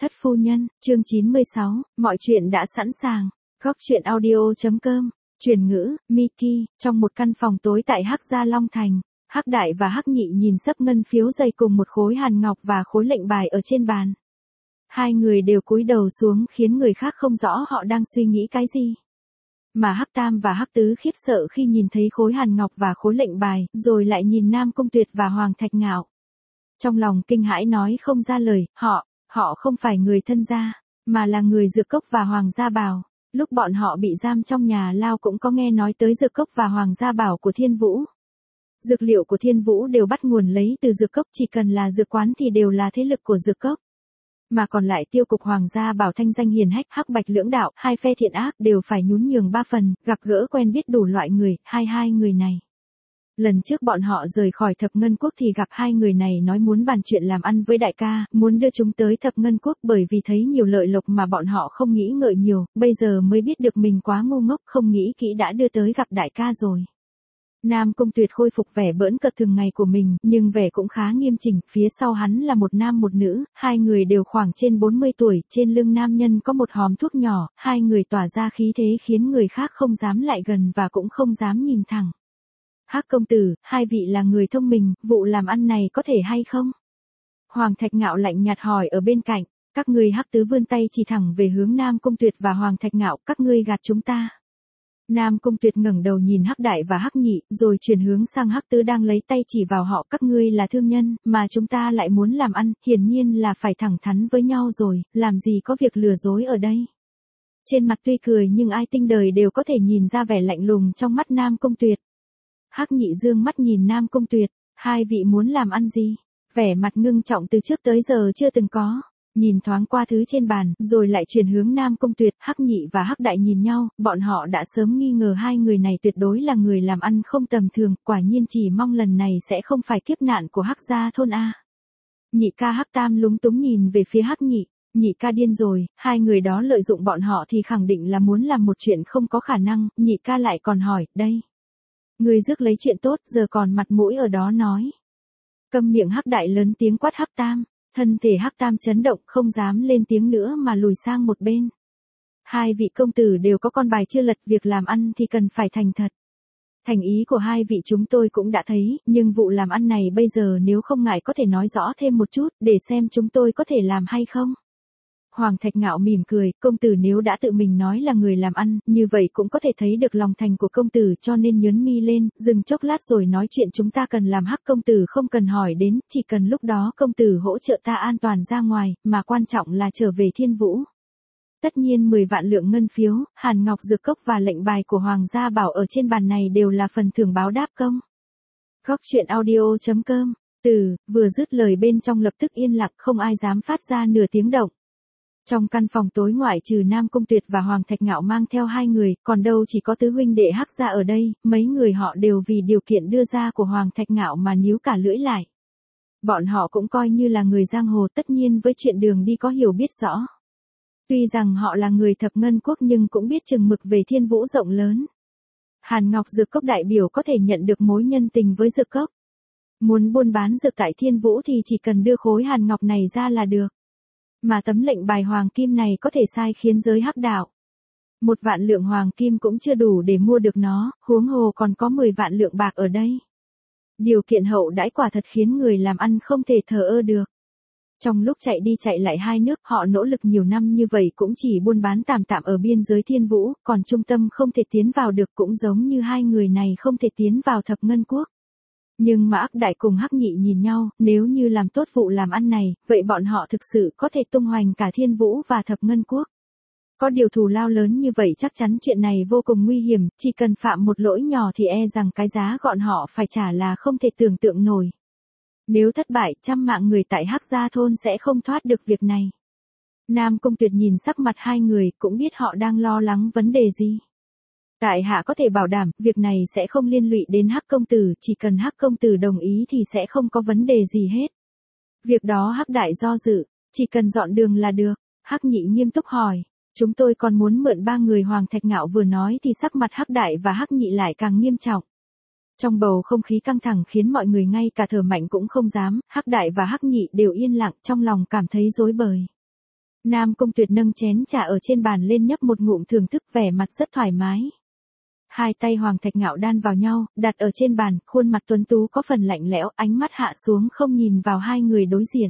Thất phu nhân, chương 96, mọi chuyện đã sẵn sàng. Góc chuyện audio.com, chuyển ngữ, Miki, trong một căn phòng tối tại Hắc Gia Long Thành, Hắc Đại và Hắc Nhị nhìn sấp ngân phiếu dày cùng một khối hàn ngọc và khối lệnh bài ở trên bàn. Hai người đều cúi đầu xuống khiến người khác không rõ họ đang suy nghĩ cái gì. Mà Hắc Tam và Hắc Tứ khiếp sợ khi nhìn thấy khối hàn ngọc và khối lệnh bài, rồi lại nhìn Nam Cung Tuyệt và Hoàng Thạch Ngạo. Trong lòng kinh hãi nói không ra lời, họ không phải người thân gia, mà là người Dược Cốc và Hoàng Gia Bảo. Lúc bọn họ bị giam trong nhà lao cũng có nghe nói tới Dược Cốc và Hoàng Gia Bảo của Thiên Vũ. Dược liệu của Thiên Vũ đều bắt nguồn lấy từ Dược Cốc, chỉ cần là dược quán thì đều là thế lực của Dược Cốc. Mà còn lại tiêu cục Hoàng Gia Bảo thanh danh hiền hách, hắc bạch lưỡng đạo, hai phe thiện ác đều phải nhún nhường ba phần, gặp gỡ quen biết đủ loại người, hai người này. Lần trước bọn họ rời khỏi Thập Ngân Quốc thì gặp hai người này nói muốn bàn chuyện làm ăn với đại ca, muốn đưa chúng tới Thập Ngân Quốc bởi vì thấy nhiều lợi lộc mà bọn họ không nghĩ ngợi nhiều, bây giờ mới biết được mình quá ngu ngốc, không nghĩ kỹ đã đưa tới gặp đại ca rồi. Nam Cung Tuyệt khôi phục vẻ bỡn cợt thường ngày của mình, nhưng vẻ cũng khá nghiêm chỉnh, phía sau hắn là một nam một nữ, hai người đều khoảng trên 40 tuổi, trên lưng nam nhân có một hòm thuốc nhỏ, hai người tỏa ra khí thế khiến người khác không dám lại gần và cũng không dám nhìn thẳng. Hắc công tử, hai vị là người thông minh, vụ làm ăn này có thể hay không? Hoàng Thạch Ngạo lạnh nhạt hỏi ở bên cạnh, các ngươi Hắc Tứ vươn tay chỉ thẳng về hướng Nam Cung Tuyệt và Hoàng Thạch Ngạo, các ngươi gạt chúng ta. Nam Cung Tuyệt ngẩng đầu nhìn Hắc Đại và Hắc Nhị, rồi chuyển hướng sang Hắc Tứ đang lấy tay chỉ vào họ, các ngươi là thương nhân, mà chúng ta lại muốn làm ăn, hiển nhiên là phải thẳng thắn với nhau rồi, làm gì có việc lừa dối ở đây. Trên mặt tuy cười nhưng ai tinh đời đều có thể nhìn ra vẻ lạnh lùng trong mắt Nam Cung Tuyệt. Hắc Nhị dương mắt nhìn Nam Cung Tuyệt, hai vị muốn làm ăn gì? Vẻ mặt ngưng trọng từ trước tới giờ chưa từng có. Nhìn thoáng qua thứ trên bàn, rồi lại chuyển hướng Nam Cung Tuyệt, Hắc Nhị và Hắc Đại nhìn nhau, bọn họ đã sớm nghi ngờ hai người này tuyệt đối là người làm ăn không tầm thường, quả nhiên chỉ mong lần này sẽ không phải kiếp nạn của Hắc gia thôn A. Nhị ca Hắc Tam lúng túng nhìn về phía Hắc Nhị, nhị ca điên rồi, hai người đó lợi dụng bọn họ thì khẳng định là muốn làm một chuyện không có khả năng, nhị ca lại còn hỏi, đây. Người rước lấy chuyện tốt giờ còn mặt mũi ở đó nói. Câm miệng Hắc Đại lớn tiếng quát Hắc Tam. Thân thể Hắc Tam chấn động không dám lên tiếng nữa mà lùi sang một bên. Hai vị công tử đều có con bài chưa lật, việc làm ăn thì cần phải thành thật. Thành ý của hai vị chúng tôi cũng đã thấy, nhưng vụ làm ăn này bây giờ nếu không ngại có thể nói rõ thêm một chút, để xem chúng tôi có thể làm hay không. Hoàng Thạch Ngạo mỉm cười, công tử nếu đã tự mình nói là người làm ăn, như vậy cũng có thể thấy được lòng thành của công tử, cho nên nhớn mi lên, dừng chốc lát rồi nói chuyện chúng ta cần làm. Hắc công tử không cần hỏi đến, chỉ cần lúc đó công tử hỗ trợ ta an toàn ra ngoài, mà quan trọng là trở về Thiên Vũ. Tất nhiên 10 vạn lượng ngân phiếu, hàn ngọc dược cốc và lệnh bài của Hoàng Gia Bảo ở trên bàn này đều là phần thưởng báo đáp công. Góc chuyện audio.com, vừa dứt lời bên trong lập tức yên lặng, không ai dám phát ra nửa tiếng động. Trong căn phòng tối ngoại trừ Nam Cung Tuyệt và Hoàng Thạch Ngạo mang theo hai người, còn đâu chỉ có tứ huynh đệ Hắc gia ở đây, mấy người họ đều vì điều kiện đưa ra của Hoàng Thạch Ngạo mà níu cả lưỡi lại. Bọn họ cũng coi như là người giang hồ, tất nhiên với chuyện đường đi có hiểu biết rõ. Tuy rằng họ là người Thập Ngân Quốc nhưng cũng biết chừng mực về Thiên Vũ rộng lớn. Hàn Ngọc Dược Cốc đại biểu có thể nhận được mối nhân tình với Dược Cốc. Muốn buôn bán dược tại Thiên Vũ thì chỉ cần đưa khối hàn ngọc này ra là được. Mà tấm lệnh bài hoàng kim này có thể sai khiến giới hắc đạo. 1 vạn lượng hoàng kim cũng chưa đủ để mua được nó, huống hồ còn có 10 vạn lượng bạc ở đây. Điều kiện hậu đãi quả thật khiến người làm ăn không thể thờ ơ được. Trong lúc chạy đi chạy lại hai nước, họ nỗ lực nhiều năm như vậy cũng chỉ buôn bán tạm tạm ở biên giới Thiên Vũ, còn trung tâm không thể tiến vào được, cũng giống như hai người này không thể tiến vào Thập Ngân Quốc. Nhưng mà Hắc Đại cùng Hắc Nhị nhìn nhau, nếu như làm tốt vụ làm ăn này, vậy bọn họ thực sự có thể tung hoành cả Thiên Vũ và Thập Ngân Quốc. Có điều thù lao lớn như vậy chắc chắn chuyện này vô cùng nguy hiểm, chỉ cần phạm một lỗi nhỏ thì e rằng cái giá gọn họ phải trả là không thể tưởng tượng nổi. Nếu thất bại, trăm mạng người tại Hắc Gia thôn sẽ không thoát được việc này. Nam Cung Tuyệt nhìn sắc mặt hai người, cũng biết họ đang lo lắng vấn đề gì. Tại hạ có thể bảo đảm, việc này sẽ không liên lụy đến Hắc công tử, chỉ cần Hắc công tử đồng ý thì sẽ không có vấn đề gì hết. Việc đó Hắc Đại do dự, chỉ cần dọn đường là được. Hắc Nhị nghiêm túc hỏi, chúng tôi còn muốn mượn 3 người. Hoàng Thạch Ngạo vừa nói thì sắc mặt Hắc Đại và Hắc Nhị lại càng nghiêm trọng. Trong bầu không khí căng thẳng khiến mọi người ngay cả thở mạnh cũng không dám, Hắc Đại và Hắc Nhị đều yên lặng, trong lòng cảm thấy rối bời. Nam Cung Tuyệt nâng chén trà ở trên bàn lên nhấp một ngụm thưởng thức, vẻ mặt rất thoải mái. Hai tay Hoàng Thạch Ngạo đan vào nhau, đặt ở trên bàn, khuôn mặt tuấn tú có phần lạnh lẽo, ánh mắt hạ xuống không nhìn vào hai người đối diện.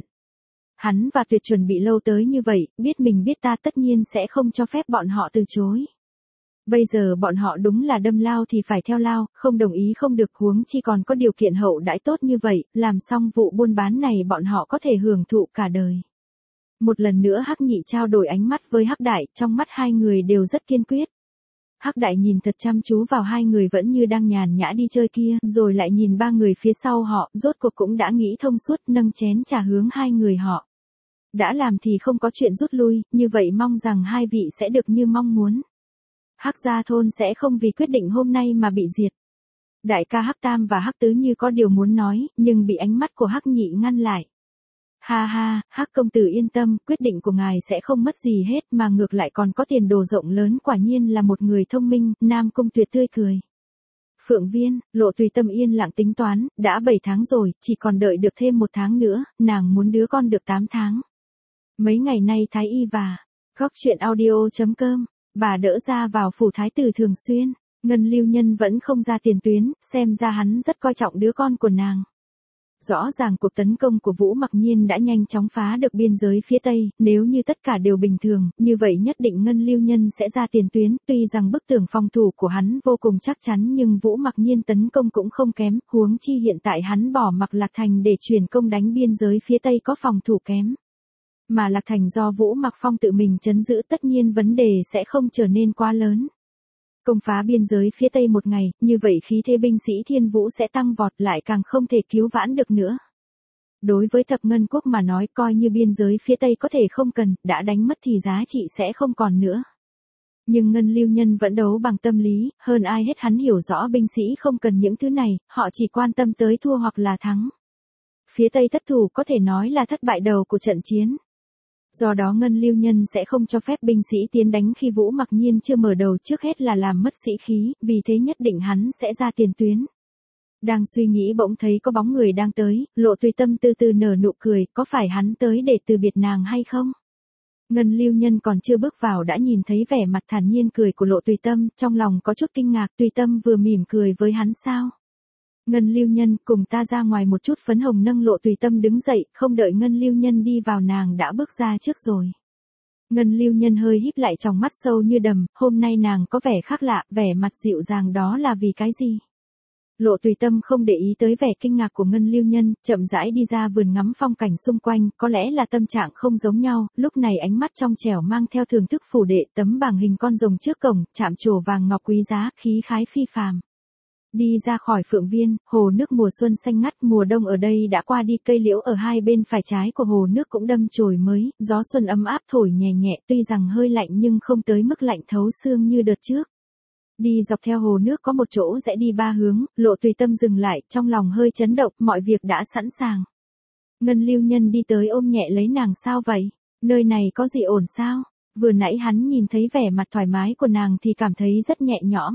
Hắn và Tuyệt chuẩn bị lâu tới như vậy, biết mình biết ta tất nhiên sẽ không cho phép bọn họ từ chối. Bây giờ bọn họ đúng là đâm lao thì phải theo lao, không đồng ý không được, huống chi còn có điều kiện hậu đãi tốt như vậy, làm xong vụ buôn bán này bọn họ có thể hưởng thụ cả đời. Một lần nữa Hắc Nhị trao đổi ánh mắt với Hắc Đại, trong mắt hai người đều rất kiên quyết. Hắc Đại nhìn thật chăm chú vào hai người vẫn như đang nhàn nhã đi chơi kia, rồi lại nhìn ba người phía sau họ, rốt cuộc cũng đã nghĩ thông suốt, nâng chén trà hướng hai người họ. Đã làm thì không có chuyện rút lui, như vậy mong rằng hai vị sẽ được như mong muốn. Hắc gia thôn sẽ không vì quyết định hôm nay mà bị diệt. Đại ca Hắc Tam và Hắc Tứ như có điều muốn nói, nhưng bị ánh mắt của Hắc Nhị ngăn lại. Ha ha, Hắc công tử yên tâm, quyết định của ngài sẽ không mất gì hết mà ngược lại còn có tiền đồ rộng lớn, quả nhiên là một người thông minh. Nam Cung Tuyệt tươi cười. Phượng Viên, Lộ Tùy Tâm yên lặng tính toán, đã 7 tháng rồi, chỉ còn đợi được thêm 1 tháng nữa, nàng muốn đứa con được 8 tháng. Mấy ngày nay Thái Y và Góc Chuyện Audio.com, bà đỡ ra vào phủ thái tử thường xuyên, Ngân Lưu Nhân vẫn không ra tiền tuyến, xem ra hắn rất coi trọng đứa con của nàng. Rõ ràng cuộc tấn công của Vũ Mặc Nhiên đã nhanh chóng phá được biên giới phía Tây, nếu như tất cả đều bình thường, như vậy nhất định Ngân Lưu Nhân sẽ ra tiền tuyến, tuy rằng bức tường phòng thủ của hắn vô cùng chắc chắn nhưng Vũ Mặc Nhiên tấn công cũng không kém, huống chi hiện tại hắn bỏ mặc Lạc Thành để chuyển công đánh biên giới phía Tây có phòng thủ kém. Mà Lạc Thành do Vũ Mặc Phong tự mình trấn giữ, tất nhiên vấn đề sẽ không trở nên quá lớn. Công phá biên giới phía Tây một ngày, như vậy khí thế binh sĩ Thiên Vũ sẽ tăng vọt, lại càng không thể cứu vãn được nữa. Đối với Thập Ngân Quốc mà nói, coi như biên giới phía Tây có thể không cần, đã đánh mất thì giá trị sẽ không còn nữa. Nhưng Ngân Lưu Nhân vẫn đấu bằng tâm lý, hơn ai hết hắn hiểu rõ binh sĩ không cần những thứ này, họ chỉ quan tâm tới thua hoặc là thắng. Phía Tây thất thủ có thể nói là thất bại đầu của trận chiến. Do đó Ngân Lưu Nhân sẽ không cho phép binh sĩ tiến đánh khi Vũ Mặc Nhiên chưa mở đầu, trước hết là làm mất sĩ khí, vì thế nhất định hắn sẽ ra tiền tuyến. Đang suy nghĩ bỗng thấy có bóng người đang tới, Lộ Tùy Tâm từ từ nở nụ cười, có phải hắn tới để từ biệt nàng hay không? Ngân Lưu Nhân còn chưa bước vào đã nhìn thấy vẻ mặt thản nhiên cười của Lộ Tùy Tâm, trong lòng có chút kinh ngạc, Tùy Tâm vừa mỉm cười với hắn sao? Ngân Lưu Nhân, cùng ta ra ngoài một chút. Phấn Hồng nâng Lộ Tùy Tâm đứng dậy, không đợi Ngân Lưu Nhân đi vào nàng đã bước ra trước rồi. Ngân Lưu Nhân hơi híp lại tròng mắt sâu như đầm, hôm nay nàng có vẻ khác lạ, vẻ mặt dịu dàng đó là vì cái gì? Lộ Tùy Tâm không để ý tới vẻ kinh ngạc của Ngân Lưu Nhân, chậm rãi đi ra vườn ngắm phong cảnh xung quanh, có lẽ là tâm trạng không giống nhau, lúc này ánh mắt trong trẻo mang theo thưởng thức phủ đệ, tấm bảng hình con rồng trước cổng, chạm trổ vàng ngọc quý giá, khí khái phi phàm. Đi ra khỏi Phượng Viên, hồ nước mùa xuân xanh ngắt, mùa đông ở đây đã qua đi, cây liễu ở hai bên phải trái của hồ nước cũng đâm chồi mới, gió xuân ấm áp thổi nhẹ nhẹ, tuy rằng hơi lạnh nhưng không tới mức lạnh thấu xương như đợt trước. Đi dọc theo hồ nước có một chỗ rẽ đi 3 hướng, Lộ Tùy Tâm dừng lại, trong lòng hơi chấn động, mọi việc đã sẵn sàng. Ngân Lưu Nhân đi tới ôm nhẹ lấy nàng, sao vậy? Nơi này có gì ổn sao? Vừa nãy hắn nhìn thấy vẻ mặt thoải mái của nàng thì cảm thấy rất nhẹ nhõm.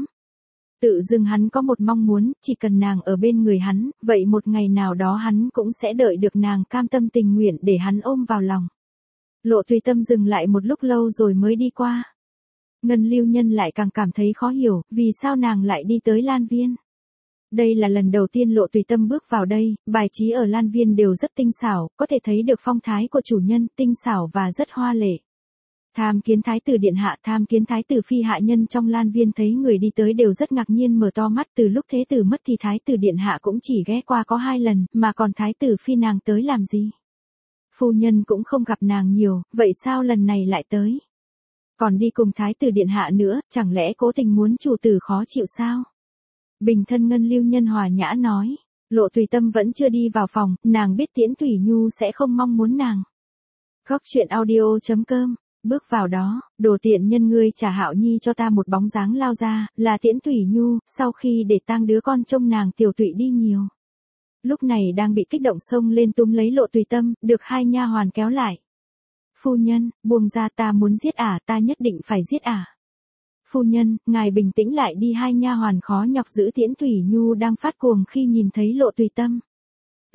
Tự dưng hắn có một mong muốn, chỉ cần nàng ở bên người hắn, vậy một ngày nào đó hắn cũng sẽ đợi được nàng cam tâm tình nguyện để hắn ôm vào lòng. Lộ Tùy Tâm dừng lại một lúc lâu rồi mới đi qua. Ngân Lưu Nhân lại càng cảm thấy khó hiểu, vì sao nàng lại đi tới Lan Viên. Đây là lần đầu tiên Lộ Tùy Tâm bước vào đây, bài trí ở Lan Viên đều rất tinh xảo, có thể thấy được phong thái của chủ nhân, tinh xảo và rất hoa lệ. Tham kiến thái tử điện hạ, tham kiến thái tử phi, hạ nhân trong Lan Viên thấy người đi tới đều rất ngạc nhiên mở to mắt, từ lúc thế tử mất thì thái tử điện hạ cũng chỉ ghé qua có 2 lần, mà còn thái tử phi nàng tới làm gì? Phu nhân cũng không gặp nàng nhiều, vậy sao lần này lại tới? Còn đi cùng thái tử điện hạ nữa, chẳng lẽ cố tình muốn chủ tử khó chịu sao? Bình thân Ngân Lưu Nhân hòa nhã nói. Lộ Tùy Tâm vẫn chưa đi vào phòng, nàng biết Tiễn Thủy Nhu sẽ không mong muốn nàng. Góc Chuyện Audio.com. Bước vào đó, đồ tiện nhân ngươi trả Hạo Nhi cho ta, một bóng dáng lao ra, là Tiễn Thủy Nhu, sau khi để tang đứa con trông nàng tiểu tụy đi nhiều. Lúc này đang bị kích động xông lên túm lấy Lộ Tùy Tâm, được 2 nha hoàn kéo lại. Phu nhân, buông ra, ta muốn giết ả, ta nhất định phải giết ả. Phu nhân, ngài bình tĩnh lại đi. 2 nha hoàn khó nhọc giữ Tiễn Thủy Nhu đang phát cuồng khi nhìn thấy Lộ Tùy Tâm.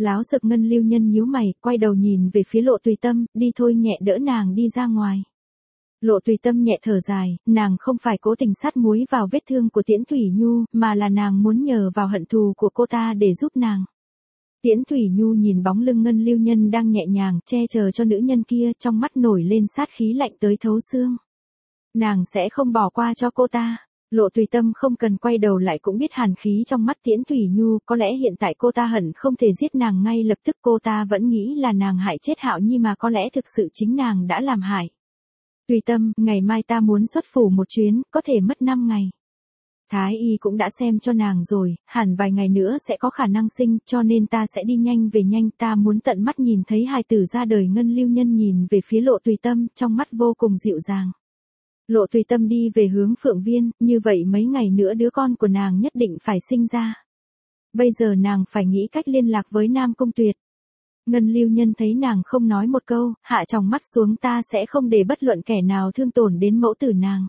Láo sập Ngân Lưu Nhân nhíu mày, quay đầu nhìn về phía Lộ Tùy Tâm, đi thôi, nhẹ đỡ nàng đi ra ngoài. Lộ Tùy Tâm nhẹ thở dài, nàng không phải cố tình sát muối vào vết thương của Tiễn Thủy Nhu, mà là nàng muốn nhờ vào hận thù của cô ta để giúp nàng. Tiễn Thủy Nhu nhìn bóng lưng Ngân Lưu Nhân đang nhẹ nhàng che chở cho nữ nhân kia, trong mắt nổi lên sát khí lạnh tới thấu xương. Nàng sẽ không bỏ qua cho cô ta. Lộ Tùy Tâm không cần quay đầu lại cũng biết hàn khí trong mắt Tiễn Thủy Nhu, có lẽ hiện tại cô ta hận không thể giết nàng ngay lập tức, cô ta vẫn nghĩ là nàng hại chết Hạo Nhi mà có lẽ thực sự chính nàng đã làm hại. Tùy Tâm, ngày mai ta muốn xuất phủ một chuyến, có thể mất 5 ngày. Thái y cũng đã xem cho nàng rồi, hẳn vài ngày nữa sẽ có khả năng sinh, cho nên ta sẽ đi nhanh về nhanh, ta muốn tận mắt nhìn thấy hài tử ra đời. Ngân Lưu Nhân nhìn về phía Lộ Tùy Tâm, trong mắt vô cùng dịu dàng. Lộ Tùy Tâm đi về hướng Phượng Viên, như vậy mấy ngày nữa đứa con của nàng nhất định phải sinh ra. Bây giờ nàng phải nghĩ cách liên lạc với Nam Cung Tuyệt. Ngân Lưu Nhân thấy nàng không nói một câu, hạ tròng mắt xuống, ta sẽ không để bất luận kẻ nào thương tổn đến mẫu tử nàng.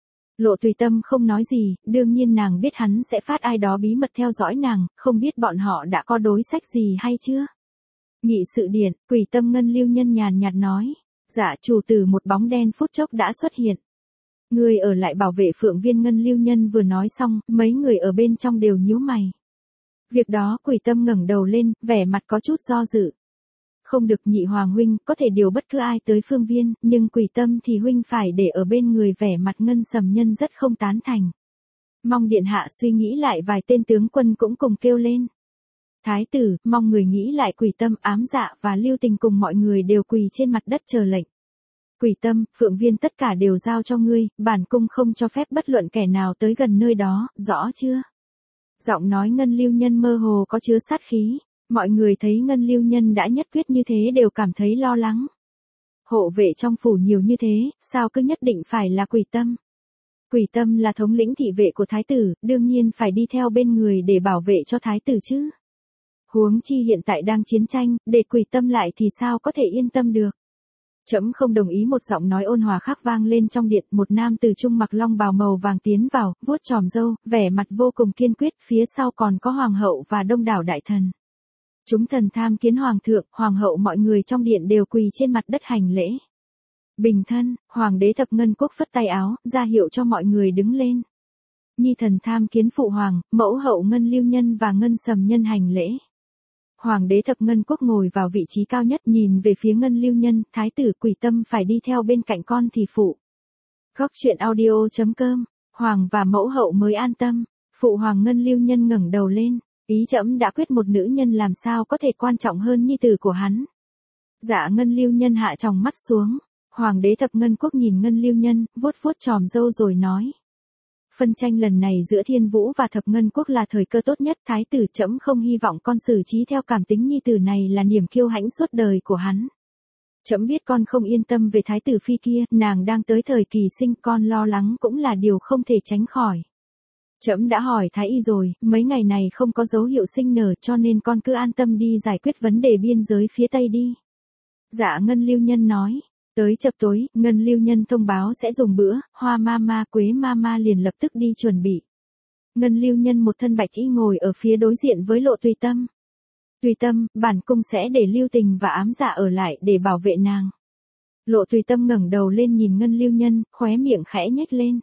Lộ Tùy Tâm không nói gì, đương nhiên nàng biết hắn sẽ phát ai đó bí mật theo dõi nàng, không biết bọn họ đã có đối sách gì hay chưa. Nghị sự điện, Quỷ Tâm. Ngân Lưu Nhân nhàn nhạt nói. Dạ chủ tử. Một bóng đen phút chốc đã xuất hiện. Người ở lại bảo vệ Phượng Viên. Ngân Lưu Nhân vừa nói xong, mấy người ở bên trong đều nhíu mày. Việc đó. Quỷ Tâm ngẩng đầu lên, vẻ mặt có chút do dự. Không được, Nhị Hoàng huynh, có thể điều bất cứ ai tới Phương Viên, nhưng Quỷ Tâm thì huynh phải để ở bên người. Vẻ mặt Ngân Sầm Nhân rất không tán thành. Mong điện hạ suy nghĩ lại. Vài tên tướng quân cũng cùng kêu lên. Thái tử, mong người nghĩ lại. Quỷ Tâm, Ám Dạ và Lưu Tình cùng mọi người đều quỳ trên mặt đất chờ lệnh. Quỷ Tâm, Phượng Viên tất cả đều giao cho ngươi, bản cung không cho phép bất luận kẻ nào tới gần nơi đó, rõ chưa? Giọng nói Ngân Lưu Nhân mơ hồ có chứa sát khí. Mọi người thấy Ngân Lưu Nhân đã nhất quyết như thế đều cảm thấy lo lắng. Hộ vệ trong phủ nhiều như thế, sao cứ nhất định phải là Quỷ Tâm? Quỷ Tâm là thống lĩnh thị vệ của thái tử, đương nhiên phải đi theo bên người để bảo vệ cho thái tử chứ. Huống chi hiện tại đang chiến tranh, để Quỷ Tâm lại thì sao có thể yên tâm được. Trẫm không đồng ý. Một giọng nói ôn hòa khác vang lên trong điện. Một nam từ trung mặc long bào màu vàng tiến vào, vuốt chòm râu, vẻ mặt vô cùng kiên quyết. Phía sau còn có hoàng hậu và đông đảo đại thần. Chúng thần tham kiến hoàng thượng. Hoàng hậu. Mọi người trong điện đều quỳ trên mặt đất hành lễ. Bình thân. Hoàng đế Thập Ngân Quốc phất tay áo, ra hiệu cho mọi người đứng lên. Nhi thần tham kiến phụ hoàng. Mẫu hậu Ngân Lưu Nhân và Ngân Sầm Nhân hành lễ. Hoàng đế Thập Ngân Quốc ngồi vào vị trí cao nhất, nhìn về phía Ngân Lưu Nhân. Thái tử. Quỷ Tâm phải đi theo bên cạnh con thì phụ. Góc truyện audio.com. Hoàng và mẫu hậu mới an tâm. Phụ hoàng. Ngân Lưu Nhân ngẩng đầu lên. Ý trẫm đã quyết, một nữ nhân làm sao có thể quan trọng hơn nhi tử của hắn. Dạ. Ngân Lưu Nhân hạ tròng mắt xuống. Hoàng đế Thập Ngân Quốc nhìn Ngân Lưu Nhân, vuốt vuốt chòm râu rồi nói. Phân tranh lần này giữa Thiên Vũ và Thập Ngân Quốc là thời cơ tốt nhất. Thái tử, trẫm không hy vọng con xử trí theo cảm tính nhi tử này là niềm kiêu hãnh suốt đời của hắn. Trẫm biết con không yên tâm về thái tử phi kia, nàng đang tới thời kỳ sinh, con lo lắng cũng là điều không thể tránh khỏi. Trẫm đã hỏi thái y rồi, mấy ngày này không có dấu hiệu sinh nở, cho nên con cứ an tâm đi giải quyết vấn đề biên giới phía Tây đi. Dạ. Ngân Lưu Nhân nói. Tới chập tối, Ngân Lưu Nhân thông báo sẽ dùng bữa, Hoa Mama, Quế Mama liền lập tức đi chuẩn bị. Ngân Lưu Nhân một thân bạch y ngồi ở phía đối diện với Lộ Tùy Tâm. Tùy Tâm, bản cung sẽ để Lưu Tình và Ám Dạ ở lại để bảo vệ nàng. Lộ Tùy Tâm ngẩng đầu lên nhìn Ngân Lưu Nhân, khóe miệng khẽ nhếch lên.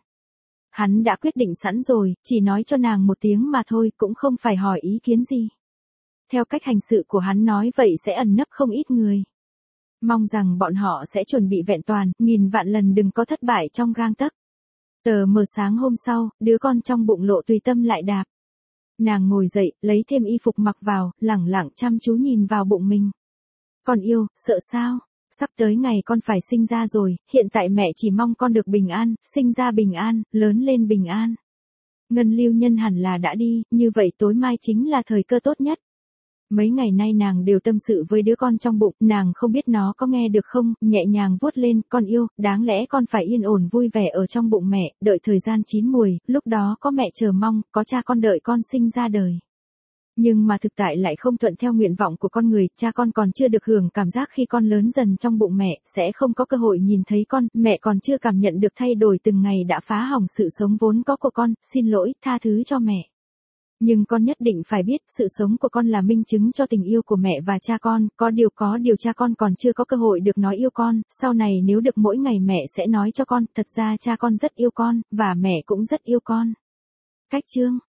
Hắn đã quyết định sẵn rồi, chỉ nói cho nàng một tiếng mà thôi, cũng không phải hỏi ý kiến gì. Theo cách hành sự của hắn nói vậy sẽ ẩn nấp không ít người. Mong rằng bọn họ sẽ chuẩn bị vẹn toàn, nghìn vạn lần đừng có thất bại trong gang tấc. Tờ mờ sáng hôm sau, đứa con trong bụng Lộ Tùy Tâm lại đạp. Nàng ngồi dậy, lấy thêm y phục mặc vào, lẳng lặng chăm chú nhìn vào bụng mình. Con yêu, sợ sao? Sắp tới ngày con phải sinh ra rồi, hiện tại mẹ chỉ mong con được bình an, sinh ra bình an, lớn lên bình an. Ngân Lưu Nhân hẳn là đã đi, như vậy tối mai chính là thời cơ tốt nhất. Mấy ngày nay nàng đều tâm sự với đứa con trong bụng, nàng không biết nó có nghe được không, nhẹ nhàng vuốt lên, con yêu, đáng lẽ con phải yên ổn vui vẻ ở trong bụng mẹ, đợi thời gian chín muồi, lúc đó có mẹ chờ mong, có cha con đợi con sinh ra đời. Nhưng mà thực tại lại không thuận theo nguyện vọng của con người, cha con còn chưa được hưởng cảm giác khi con lớn dần trong bụng mẹ, sẽ không có cơ hội nhìn thấy con, mẹ còn chưa cảm nhận được thay đổi từng ngày đã phá hỏng sự sống vốn có của con, xin lỗi, tha thứ cho mẹ. Nhưng con nhất định phải biết, sự sống của con là minh chứng cho tình yêu của mẹ và cha con, có điều cha con còn chưa có cơ hội được nói yêu con, sau này nếu được mỗi ngày mẹ sẽ nói cho con, thật ra cha con rất yêu con, và mẹ cũng rất yêu con. Cách chương